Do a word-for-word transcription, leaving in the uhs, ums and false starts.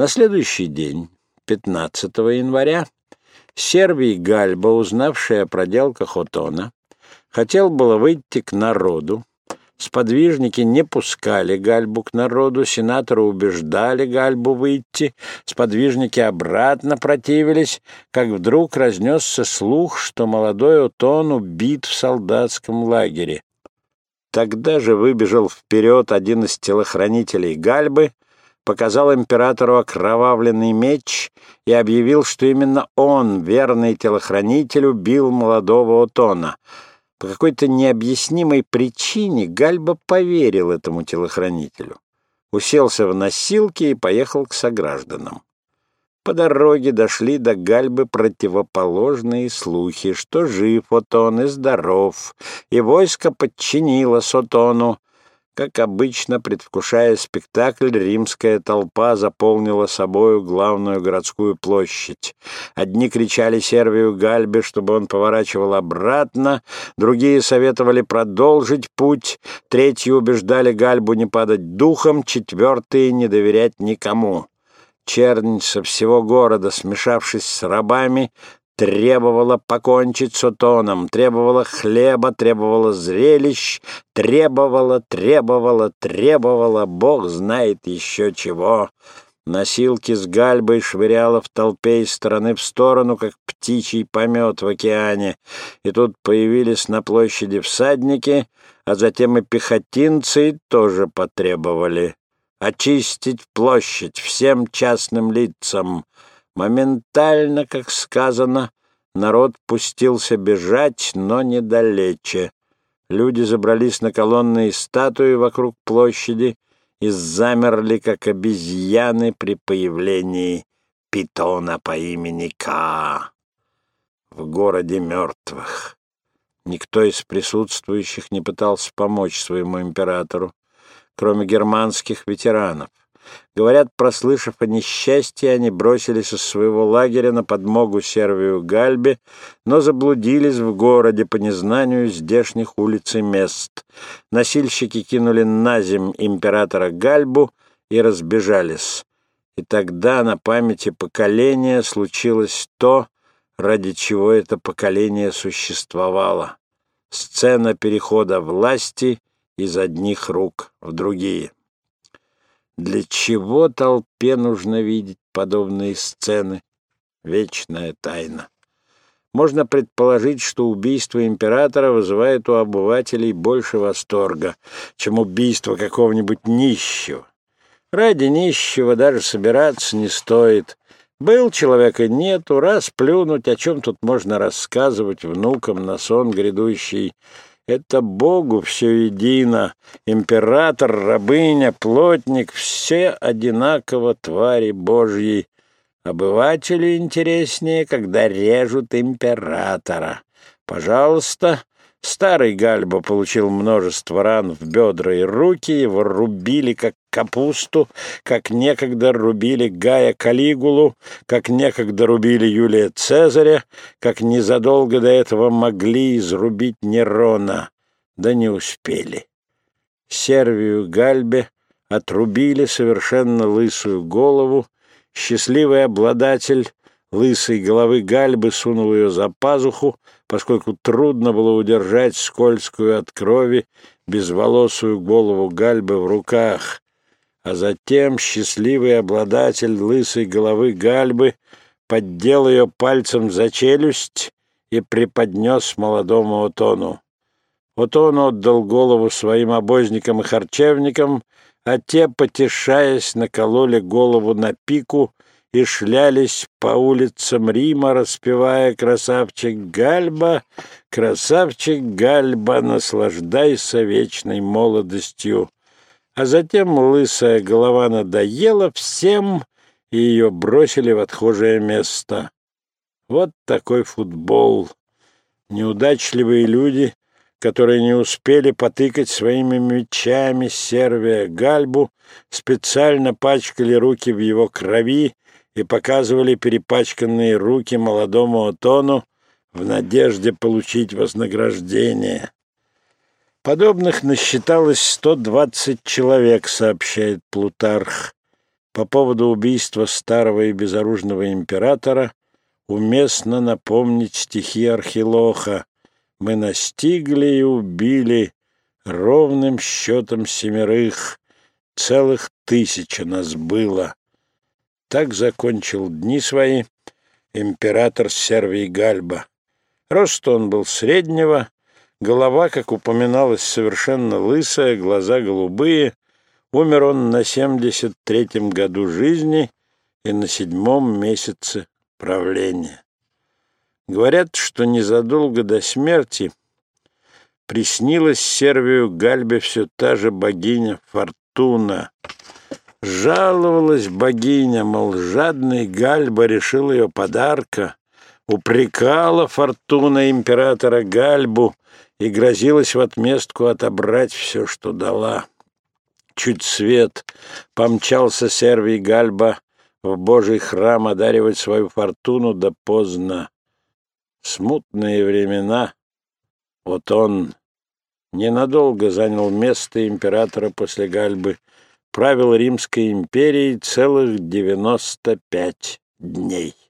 На следующий день, пятнадцатого января, Сервий Гальба, узнавший о проделках Отона, хотел было выйти к народу. Сподвижники не пускали Гальбу к народу, сенаторы убеждали Гальбу выйти, сподвижники обратно противились, как вдруг разнесся слух, что молодой Отон убит в солдатском лагере. Тогда же выбежал вперед один из телохранителей Гальбы, показал императору окровавленный меч и объявил, что именно он, верный телохранитель, убил молодого Отона. По какой-то необъяснимой причине Гальба поверил этому телохранителю, уселся в носилки и поехал к согражданам. По дороге дошли до Гальбы противоположные слухи, что жив Отон и здоров, и войско подчинилось Отону. Как обычно, предвкушая спектакль, римская толпа заполнила собою главную городскую площадь. Одни кричали Сервию Гальбе, чтобы он поворачивал обратно, другие советовали продолжить путь, третьи убеждали Гальбу не падать духом, четвертые не доверять никому. Чернь со всего города, смешавшись с рабами, требовала покончить с Отоном, требовала хлеба, требовала зрелищ, требовала, требовала, требовала, бог знает еще чего. Носилки с Гальбой швыряла в толпе из стороны в сторону, как птичий помет в океане. И тут появились на площади всадники, а затем и пехотинцы тоже потребовали очистить площадь всем частным лицам. Моментально, как сказано, народ пустился бежать, но недалече. Люди забрались на колонны и статуи вокруг площади и замерли, как обезьяны при появлении питона по имени Ка. В городе мертвых. Никто из присутствующих не пытался помочь своему императору, кроме германских ветеранов. Говорят, прослышав о несчастье, они бросились из своего лагеря на подмогу Сервию Гальбе, но заблудились в городе по незнанию здешних улиц и мест. Носильщики кинули на земь императора Гальбу и разбежались. И тогда на памяти поколения случилось то, ради чего это поколение существовало. Сцена перехода власти из одних рук в другие. Для чего толпе нужно видеть подобные сцены? Вечная тайна. Можно предположить, что убийство императора вызывает у обывателей больше восторга, чем убийство какого-нибудь нищего. Ради нищего даже собираться не стоит. Был человек и нету, раз плюнуть, о чем тут можно рассказывать внукам на сон грядущий. Это Богу все едино. Император, рабыня, плотник — все одинаково твари Божьи. Обывателю интереснее, когда режут императора. Пожалуйста. Старый Гальба получил множество ран в бедра и руки, его рубили как капусту, как некогда рубили Гая Калигулу, как некогда рубили Юлия Цезаря, как незадолго до этого могли изрубить Нерона, да не успели. Сервию Гальбе отрубили совершенно лысую голову, счастливый обладатель лысой головы Гальбы сунул ее за пазуху, поскольку трудно было удержать скользкую от крови безволосую голову Гальбы в руках. А затем счастливый обладатель лысой головы Гальбы поддел ее пальцем за челюсть и преподнес молодому Отону. Отон отдал голову своим обозникам и харчевникам, а те, потешаясь, накололи голову на пику и шлялись по улицам Рима, распевая «Красавчик Гальба, красавчик Гальба, наслаждайся вечной молодостью». А затем лысая голова надоела всем, и ее бросили в отхожее место. Вот такой футбол. Неудачливые люди, которые не успели потыкать своими мечами Сервия Гальбу, специально пачкали руки в его крови и показывали перепачканные руки молодому Отону в надежде получить вознаграждение. Подобных насчиталось сто двадцать человек, сообщает Плутарх. по поводу убийства старого и безоружного императора уместно напомнить стихи Архилоха: «Мы настигли и убили ровным счетом семерых, целых тысяча нас было». Так закончил дни свои император Сервий Гальба. Рост он был среднего, голова, как упоминалось, совершенно лысая, глаза голубые. Умер он на семьдесят третьем году жизни и на седьмом месяце правления. Говорят, что незадолго до смерти приснилась Сервию Гальбе все та же богиня Фортуна. Жаловалась богиня, мол, жадный Гальба решил ее подарка, упрекала Фортуна императора Гальбу и грозилась в отместку отобрать все, что дала. Чуть свет помчался Сервий Гальба в Божий храм одаривать свою Фортуну, да поздно. Смутные времена. Вот он ненадолго занял место императора после Гальбы, правил Римской империей целых девяносто пять дней.